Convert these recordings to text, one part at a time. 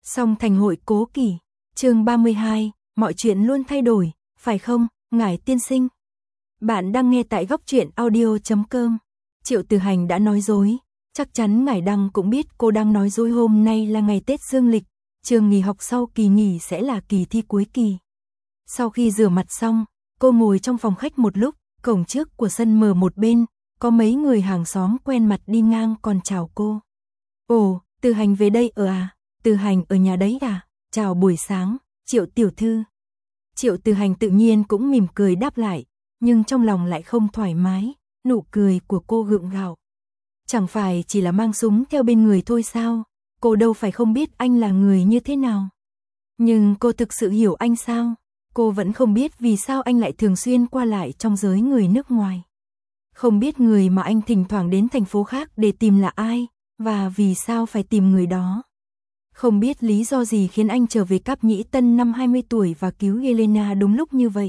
Song thành hội cố kỷ, chương 32, mọi chuyện luôn thay đổi, phải không, ngài tiên sinh? Bạn đang nghe tại góc truyện audio.com. Triệu Từ Hành đã nói dối, chắc chắn ngài Đăng cũng biết cô đang nói dối. Hôm nay là ngày Tết dương lịch, trường nghỉ học sau kỳ nghỉ sẽ là kỳ thi cuối kỳ. Sau khi rửa mặt xong, cô ngồi trong phòng khách một lúc, cổng trước của sân mở một bên, có mấy người hàng xóm quen mặt đi ngang còn chào cô. Ồ, Từ Hành về đây à? Từ Hành ở nhà đấy à? Chào buổi sáng, Triệu tiểu thư. Triệu Từ Hành tự nhiên cũng mỉm cười đáp lại, nhưng trong lòng lại không thoải mái, nụ cười của cô gượng gạo. Chẳng phải chỉ là mang súng theo bên người thôi sao? Cô đâu phải không biết anh là người như thế nào. Nhưng cô thực sự hiểu anh sao? Cô vẫn không biết vì sao anh lại thường xuyên qua lại trong giới người nước ngoài. Không biết người mà anh thỉnh thoảng đến thành phố khác để tìm là ai, và vì sao phải tìm người đó. Không biết lý do gì khiến anh trở về Cáp Nhĩ Tân năm 20 tuổi và cứu Elena đúng lúc như vậy.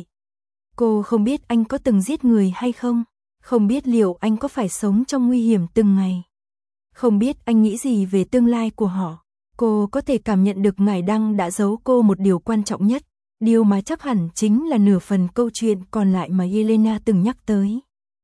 Cô không biết anh có từng giết người hay không. Không biết liệu anh có phải sống trong nguy hiểm từng ngày. Không biết anh nghĩ gì về tương lai của họ. Cô có thể cảm nhận được ngài Đăng đã giấu cô một điều quan trọng nhất. Điều mà chắc hẳn chính là nửa phần câu chuyện còn lại mà Elena từng nhắc tới.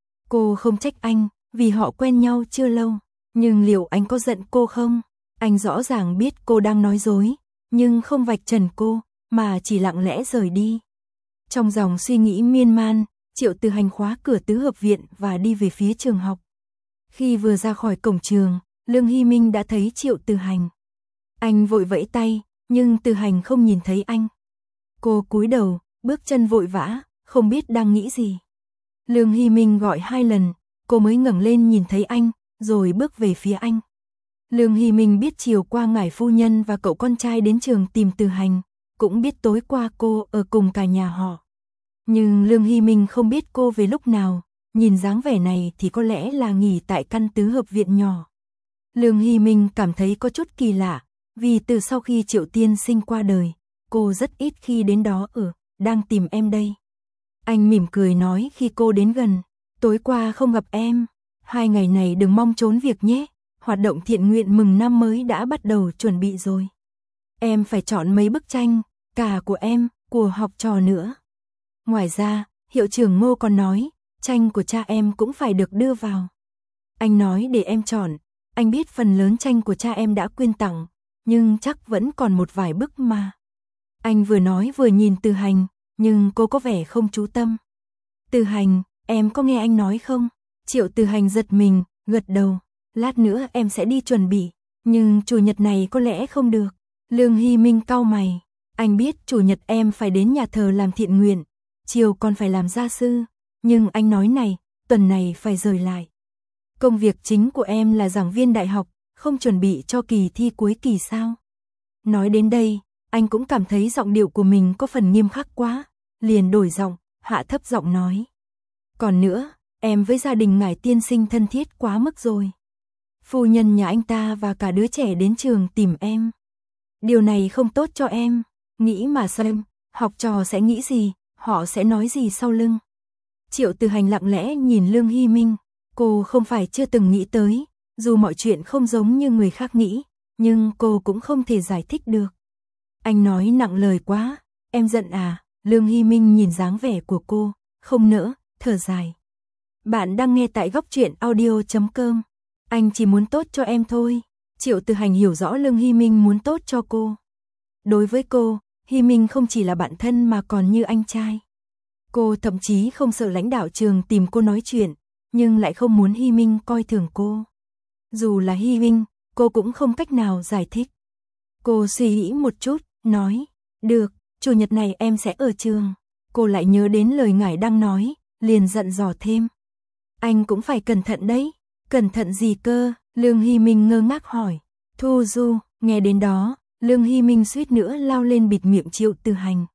Cô không trách anh, vì họ quen nhau chưa lâu. Nhưng liệu anh có giận cô không? Anh rõ ràng biết cô đang nói dối, nhưng không vạch trần cô, mà chỉ lặng lẽ rời đi. Trong dòng suy nghĩ miên man, Triệu Từ Hành khóa cửa tứ hợp viện và đi về phía trường học. Khi vừa ra khỏi cổng trường, Lương Hy Minh đã thấy Triệu Từ Hành. Anh vội vẫy tay, nhưng Từ Hành không nhìn thấy anh. Cô cúi đầu, bước chân vội vã, không biết đang nghĩ gì. Lương Hy Minh gọi 2 lần, cô mới ngẩng lên nhìn thấy anh, rồi bước về phía anh. Lương Hy Minh biết chiều qua ngài phu nhân và cậu con trai đến trường tìm Từ Hành, cũng biết tối qua cô ở cùng cả nhà họ. Nhưng Lương Hy Minh không biết cô về lúc nào, nhìn dáng vẻ này thì có lẽ là nghỉ tại căn tứ hợp viện nhỏ. Lương Hy Minh cảm thấy có chút kỳ lạ, vì từ sau khi Triệu tiên sinh qua đời, cô rất ít khi đến đó đang tìm em đây. Anh mỉm cười nói khi cô đến gần, tối qua không gặp em, 2 ngày này đừng mong trốn việc nhé, hoạt động thiện nguyện mừng năm mới đã bắt đầu chuẩn bị rồi. Em phải chọn mấy bức tranh, cả của em, của học trò nữa. Ngoài ra, hiệu trưởng Ngô còn nói, tranh của cha em cũng phải được đưa vào. Anh nói để em chọn, anh biết phần lớn tranh của cha em đã quyên tặng, nhưng chắc vẫn còn một vài bức mà. Anh vừa nói vừa nhìn Từ Hành, nhưng cô có vẻ không chú tâm. Từ Hành, em có nghe anh nói không? Triệu Từ Hành giật mình, gật đầu. Lát nữa em sẽ đi chuẩn bị, nhưng chủ nhật này có lẽ không được. Lương Hy Minh cau mày. Anh biết chủ nhật em phải đến nhà thờ làm thiện nguyện, chiều còn phải làm gia sư, nhưng anh nói này, tuần này phải rời lại. Công việc chính của em là giảng viên đại học, không chuẩn bị cho kỳ thi cuối kỳ sao? Nói đến đây, anh cũng cảm thấy giọng điệu của mình có phần nghiêm khắc quá, liền đổi giọng, hạ thấp giọng nói. Còn nữa, em với gia đình ngài tiên sinh thân thiết quá mức rồi. Phu nhân nhà anh ta và cả đứa trẻ đến trường tìm em. Điều này không tốt cho em, nghĩ mà xem, học trò sẽ nghĩ gì, họ sẽ nói gì sau lưng. Triệu Từ Hành lặng lẽ nhìn Lương Hy Minh, cô không phải chưa từng nghĩ tới, dù mọi chuyện không giống như người khác nghĩ, nhưng cô cũng không thể giải thích được. Anh nói nặng lời quá, em giận à? Lương Hy Minh nhìn dáng vẻ của cô, không nỡ, thở dài. Bạn đang nghe tại góc truyện audio.com. Anh chỉ muốn tốt cho em thôi. Triệu Từ Hành hiểu rõ Lương Hy Minh muốn tốt cho cô. Đối với cô, Hy Minh không chỉ là bạn thân mà còn như anh trai. Cô thậm chí không sợ lãnh đạo trường tìm cô nói chuyện, nhưng lại không muốn Hy Minh coi thường cô. Dù là Hy Minh, cô cũng không cách nào giải thích. Cô suy nghĩ một chút, nói, được, chủ nhật này em sẽ ở trường. Cô lại nhớ đến lời ngài đang nói, liền dặn dò thêm. Anh cũng phải cẩn thận đấy. Cẩn thận gì cơ? Lương Hy Minh ngơ ngác hỏi. Thu Du, nghe đến đó, Lương Hy Minh suýt nữa lao lên bịt miệng Triệu Từ Hành.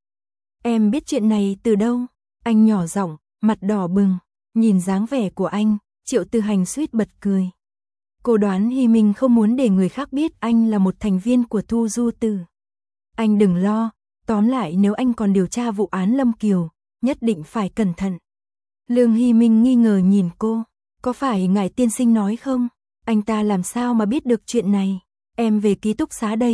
Em biết chuyện này từ đâu? Anh nhỏ giọng, mặt đỏ bừng, nhìn dáng vẻ của anh, Triệu Từ Hành suýt bật cười. Cô đoán Hy Minh không muốn để người khác biết anh là một thành viên của Thu Du Tử. Anh đừng lo, tóm lại nếu anh còn điều tra vụ án Lâm Kiều, nhất định phải cẩn thận. Lương Hy Minh nghi ngờ nhìn cô. Có phải ngài tiên sinh nói không? Anh ta làm sao mà biết được chuyện này? Em về ký túc xá đây,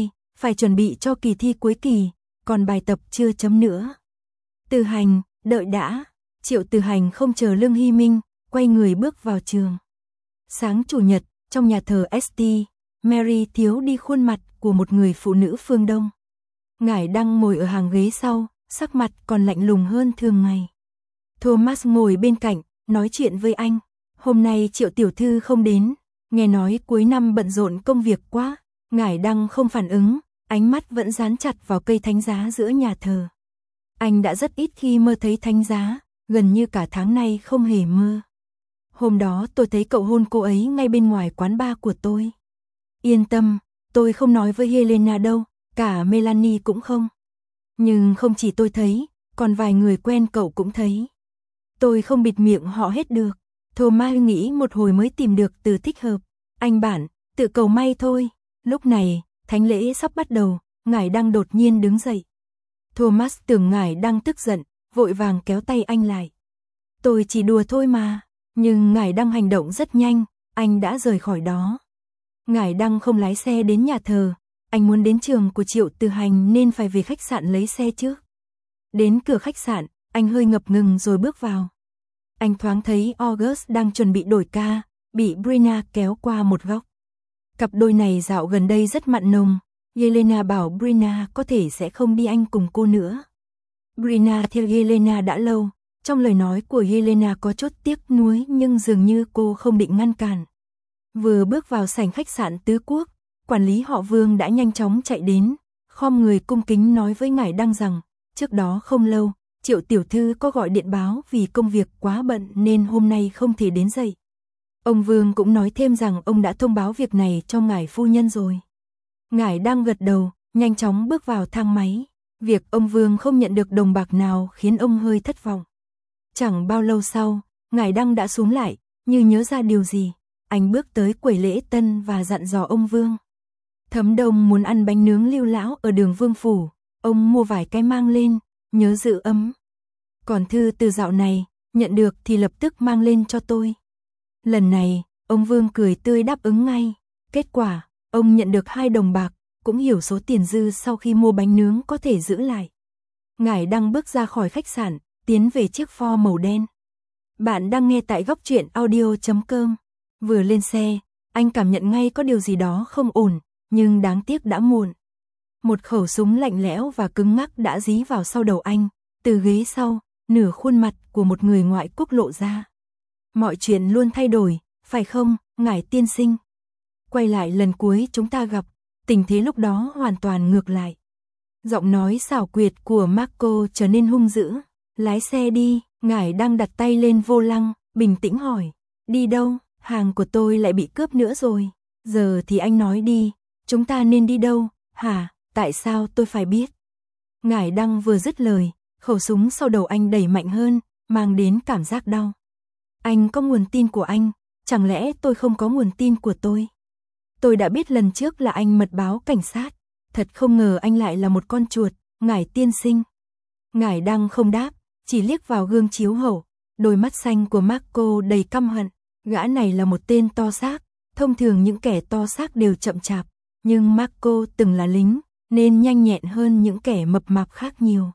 phải chuẩn bị cho kỳ thi cuối kỳ, còn bài tập chưa chấm nữa. Từ Hành, đợi đã. Triệu Từ Hành không chờ Lương Hy Minh, quay người bước vào trường. Sáng chủ nhật, trong nhà thờ St. Mary thiếu đi khuôn mặt của một người phụ nữ phương Đông. Ngải đang ngồi ở hàng ghế sau, sắc mặt còn lạnh lùng hơn thường ngày. Thomas ngồi bên cạnh, nói chuyện với anh. Hôm nay Triệu tiểu thư không đến, nghe nói cuối năm bận rộn công việc quá. Ngải đang không phản ứng, ánh mắt vẫn dán chặt vào cây thánh giá giữa nhà thờ. Anh đã rất ít khi mơ thấy thánh giá, gần như cả tháng nay không hề mơ. Hôm đó tôi thấy cậu hôn cô ấy ngay bên ngoài quán bar của tôi. Yên tâm, tôi không nói với Helena đâu, cả Melanie cũng không. Nhưng không chỉ tôi thấy, còn vài người quen cậu cũng thấy. Tôi không bịt miệng họ hết được. Thomas nghĩ một hồi mới tìm được từ thích hợp. Anh bản, tự cầu may thôi. Lúc này, thánh lễ sắp bắt đầu, Ngải đang đột nhiên đứng dậy. Thomas tưởng Ngải đang tức giận, vội vàng kéo tay anh lại. Tôi chỉ đùa thôi mà, nhưng Ngải đang hành động rất nhanh, anh đã rời khỏi đó. Ngải đang không lái xe đến nhà thờ, anh muốn đến trường của Triệu Từ Hành nên phải về khách sạn lấy xe trước. Đến cửa khách sạn, anh hơi ngập ngừng rồi bước vào. Anh thoáng thấy August đang chuẩn bị đổi ca, bị Brenna kéo qua một góc. Cặp đôi này dạo gần đây rất mặn nồng, Helena bảo Brenna có thể sẽ không đi Anh cùng cô nữa. Brenna theo Helena đã lâu, trong lời nói của Helena có chút tiếc nuối nhưng dường như cô không định ngăn cản. Vừa bước vào sảnh khách sạn Tứ Quốc, quản lý họ Vương đã nhanh chóng chạy đến, khom người cung kính nói với Ngải Đăng rằng, trước đó không lâu, Triệu tiểu thư có gọi điện báo vì công việc quá bận nên hôm nay không thể đến dậy. Ông Vương cũng nói thêm rằng ông đã thông báo việc này cho Ngải phu nhân rồi. Ngải Đăng gật đầu, nhanh chóng bước vào thang máy. Việc ông Vương không nhận được đồng bạc nào khiến ông hơi thất vọng. Chẳng bao lâu sau, Ngải Đăng đã xuống lại, như nhớ ra điều gì. Anh bước tới quầy lễ tân và dặn dò ông Vương. Thấm Đông muốn ăn bánh nướng Lưu Lão ở đường Vương Phủ, ông mua vài cái mang lên, nhớ giữ ấm. Còn thư từ dạo này, nhận được thì lập tức mang lên cho tôi. Lần này, ông Vương cười tươi đáp ứng ngay. Kết quả, ông nhận được 2 đồng bạc, cũng hiểu số tiền dư sau khi mua bánh nướng có thể giữ lại. Ngải Đăng bước ra khỏi khách sạn, tiến về chiếc Ford màu đen. Bạn đang nghe tại góc truyện audio.com. Vừa lên xe, anh cảm nhận ngay có điều gì đó không ổn, nhưng đáng tiếc đã muộn. Một khẩu súng lạnh lẽo và cứng ngắc đã dí vào sau đầu anh, từ ghế sau, nửa khuôn mặt của một người ngoại quốc lộ ra. Mọi chuyện luôn thay đổi, phải không, Ngải tiên sinh? Quay lại lần cuối chúng ta gặp, tình thế lúc đó hoàn toàn ngược lại. Giọng nói xảo quyệt của Marco trở nên hung dữ. Lái xe đi, Ngải đang đặt tay lên vô lăng, bình tĩnh hỏi. Đi đâu, hàng của tôi lại bị cướp nữa rồi. Giờ thì anh nói đi, chúng ta nên đi đâu, hả, tại sao tôi phải biết? Ngải Đăng vừa dứt lời, khẩu súng sau đầu anh đẩy mạnh hơn, mang đến cảm giác đau. Anh có nguồn tin của anh, chẳng lẽ tôi không có nguồn tin của tôi? Tôi đã biết lần trước là anh mật báo cảnh sát, thật không ngờ anh lại là một con chuột, Ngải tiên sinh. Ngải Đăng không đáp, chỉ liếc vào gương chiếu hậu, đôi mắt xanh của Marco đầy căm hận, gã này là một tên to xác, thông thường những kẻ to xác đều chậm chạp, nhưng Marco từng là lính, nên nhanh nhẹn hơn những kẻ mập mạp khác nhiều.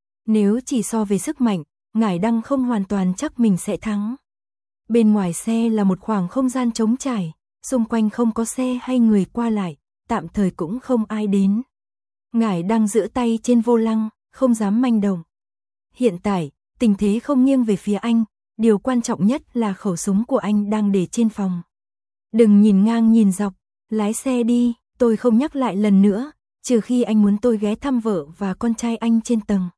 Nếu chỉ so về sức mạnh, Ngải Đăng không hoàn toàn chắc mình sẽ thắng. Bên ngoài xe là một khoảng không gian trống trải, xung quanh không có xe hay người qua lại, tạm thời cũng không ai đến. Ngải Đăng giữ tay trên vô lăng, không dám manh động. Hiện tại, tình thế không nghiêng về phía anh, điều quan trọng nhất là khẩu súng của anh đang để trên phòng. Đừng nhìn ngang nhìn dọc, lái xe đi, tôi không nhắc lại lần nữa, trừ khi anh muốn tôi ghé thăm vợ và con trai anh trên tầng.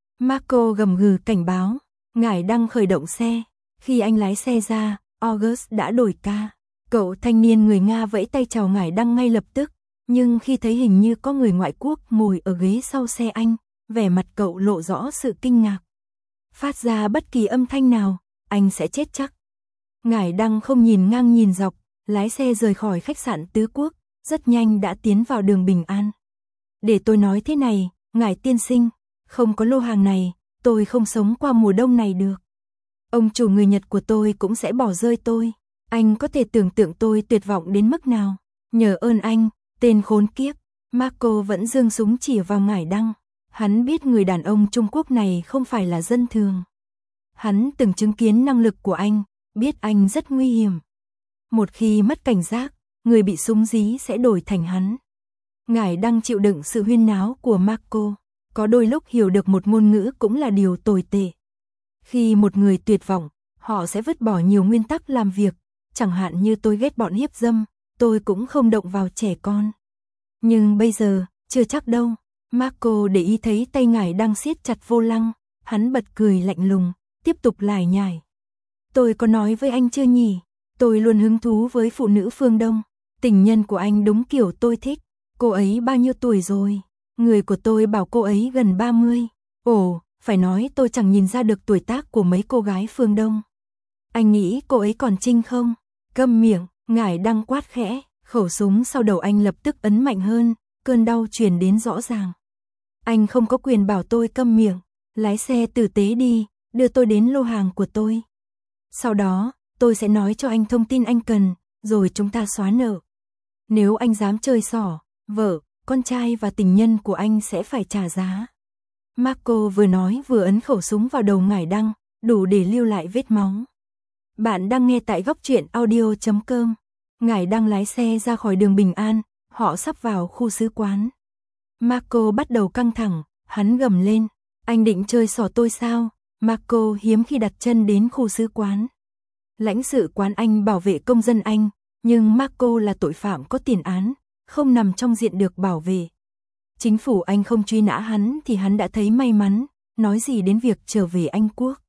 Marco gầm gừ cảnh báo, Ngải Đăng khởi động xe, khi anh lái xe ra, August đã đổi ca. Cậu thanh niên người Nga vẫy tay chào Ngải Đăng ngay lập tức, nhưng khi thấy hình như có người ngoại quốc ngồi ở ghế sau xe anh, vẻ mặt cậu lộ rõ sự kinh ngạc. Phát ra bất kỳ âm thanh nào, anh sẽ chết chắc. Ngải Đăng không nhìn ngang nhìn dọc, lái xe rời khỏi khách sạn Tứ Quốc, rất nhanh đã tiến vào đường Bình An. Để tôi nói thế này, Ngải tiên sinh, không có lô hàng này, tôi không sống qua mùa đông này được. Ông chủ người Nhật của tôi cũng sẽ bỏ rơi tôi. Anh có thể tưởng tượng tôi tuyệt vọng đến mức nào. Nhờ ơn anh, tên khốn kiếp. Marco vẫn giương súng chỉ vào Ngải Đăng. Hắn biết người đàn ông Trung Quốc này không phải là dân thường. Hắn từng chứng kiến năng lực của anh, biết anh rất nguy hiểm. Một khi mất cảnh giác, người bị súng dí sẽ đổi thành hắn. Ngải Đăng chịu đựng sự huyên náo của Marco. Có đôi lúc hiểu được một ngôn ngữ cũng là điều tồi tệ. Khi một người tuyệt vọng, họ sẽ vứt bỏ nhiều nguyên tắc làm việc. Chẳng hạn như tôi ghét bọn hiếp dâm, tôi cũng không động vào trẻ con. Nhưng bây giờ, chưa chắc đâu. Marco để ý thấy tay Ngải Đăng siết chặt vô lăng. Hắn bật cười lạnh lùng, tiếp tục lải nhải. Tôi có nói với anh chưa nhỉ? Tôi luôn hứng thú với phụ nữ phương Đông. Tình nhân của anh đúng kiểu tôi thích. Cô ấy bao nhiêu tuổi rồi? Người của tôi bảo cô ấy gần 30. Ồ, phải nói tôi chẳng nhìn ra được tuổi tác của mấy cô gái phương Đông. Anh nghĩ cô ấy còn trinh không? Câm miệng, Ngải Đăng quát khẽ. Khẩu súng sau đầu anh lập tức ấn mạnh hơn. Cơn đau truyền đến rõ ràng. Anh không có quyền bảo tôi câm miệng. Lái xe tử tế đi, đưa tôi đến lô hàng của tôi. Sau đó, tôi sẽ nói cho anh thông tin anh cần, rồi chúng ta xóa nợ. Nếu anh dám chơi xỏ, vợ, con trai và tình nhân của anh sẽ phải trả giá. Marco vừa nói vừa ấn khẩu súng vào đầu Ngải Đăng, đủ để lưu lại vết máu. Bạn đang nghe tại goctruyện.audio.com. Ngải Đăng lái xe ra khỏi đường Bình An, họ sắp vào khu sứ quán. Marco bắt đầu căng thẳng, hắn gầm lên. Anh định chơi xỏ tôi sao? Marco hiếm khi đặt chân đến khu sứ quán. Lãnh sự quán Anh bảo vệ công dân Anh, nhưng Marco là tội phạm có tiền án, không nằm trong diện được bảo vệ. Chính phủ Anh không truy nã hắn thì hắn đã thấy may mắn, nói gì đến việc trở về Anh quốc.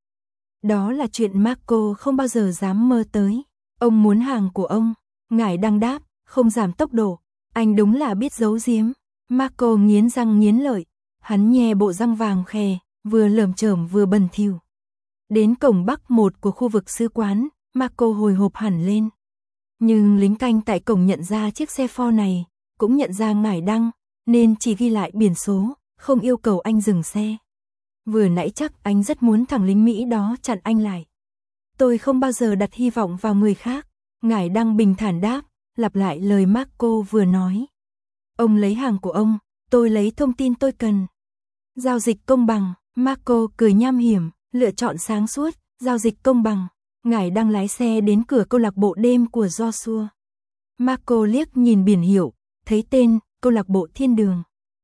Đó là chuyện Marco không bao giờ dám mơ tới. Ông muốn hàng của ông. Ngải Đăng đáp, không giảm tốc độ. Anh đúng là biết giấu giếm. Marco nghiến răng nghiến lợi. Hắn nhe bộ răng vàng khè, vừa lởm chởm vừa bẩn thỉu. Đến cổng Bắc 1 của khu vực sứ quán, Marco hồi hộp hẳn lên. Nhưng lính canh tại cổng nhận ra chiếc xe Ford này, cũng nhận ra Ngải Đăng, nên chỉ ghi lại biển số, không yêu cầu anh dừng xe. Vừa nãy chắc anh rất muốn thằng lính Mỹ đó chặn anh lại. Tôi không bao giờ đặt hy vọng vào người khác. Ngải Đăng bình thản đáp, lặp lại lời Marco vừa nói. Ông lấy hàng của ông, tôi lấy thông tin tôi cần. Giao dịch công bằng, Marco cười nham hiểm, lựa chọn sáng suốt, giao dịch công bằng. Ngải Đăng lái xe đến cửa câu lạc bộ đêm của Joshua. Marco liếc nhìn biển hiệu, thấy tên, câu lạc bộ Thiên Đường.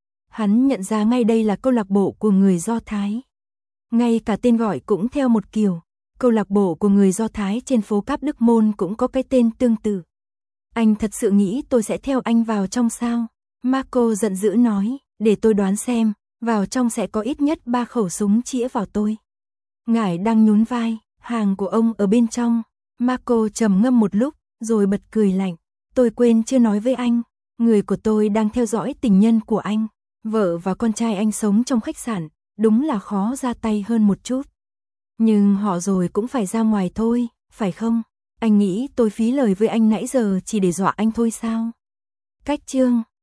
Hắn nhận ra ngay đây là câu lạc bộ của người Do Thái. Ngay cả tên gọi cũng theo một kiểu. Câu lạc bộ của người Do Thái trên phố Cáp Đức Môn cũng có cái tên tương tự. Anh thật sự nghĩ tôi sẽ theo anh vào trong sao? Marco giận dữ nói, để tôi đoán xem, vào trong sẽ có ít nhất 3 khẩu súng chĩa vào tôi. Ngải Đăng nhún vai, hàng của ông ở bên trong. Marco trầm ngâm một lúc, rồi bật cười lạnh. Tôi quên chưa nói với anh, người của tôi đang theo dõi tình nhân của anh. Vợ và con trai anh sống trong khách sạn, đúng là khó ra tay hơn một chút. Nhưng họ rồi cũng phải ra ngoài thôi, phải không? Anh nghĩ tôi phí lời với anh nãy giờ chỉ để dọa anh thôi sao? Cách chương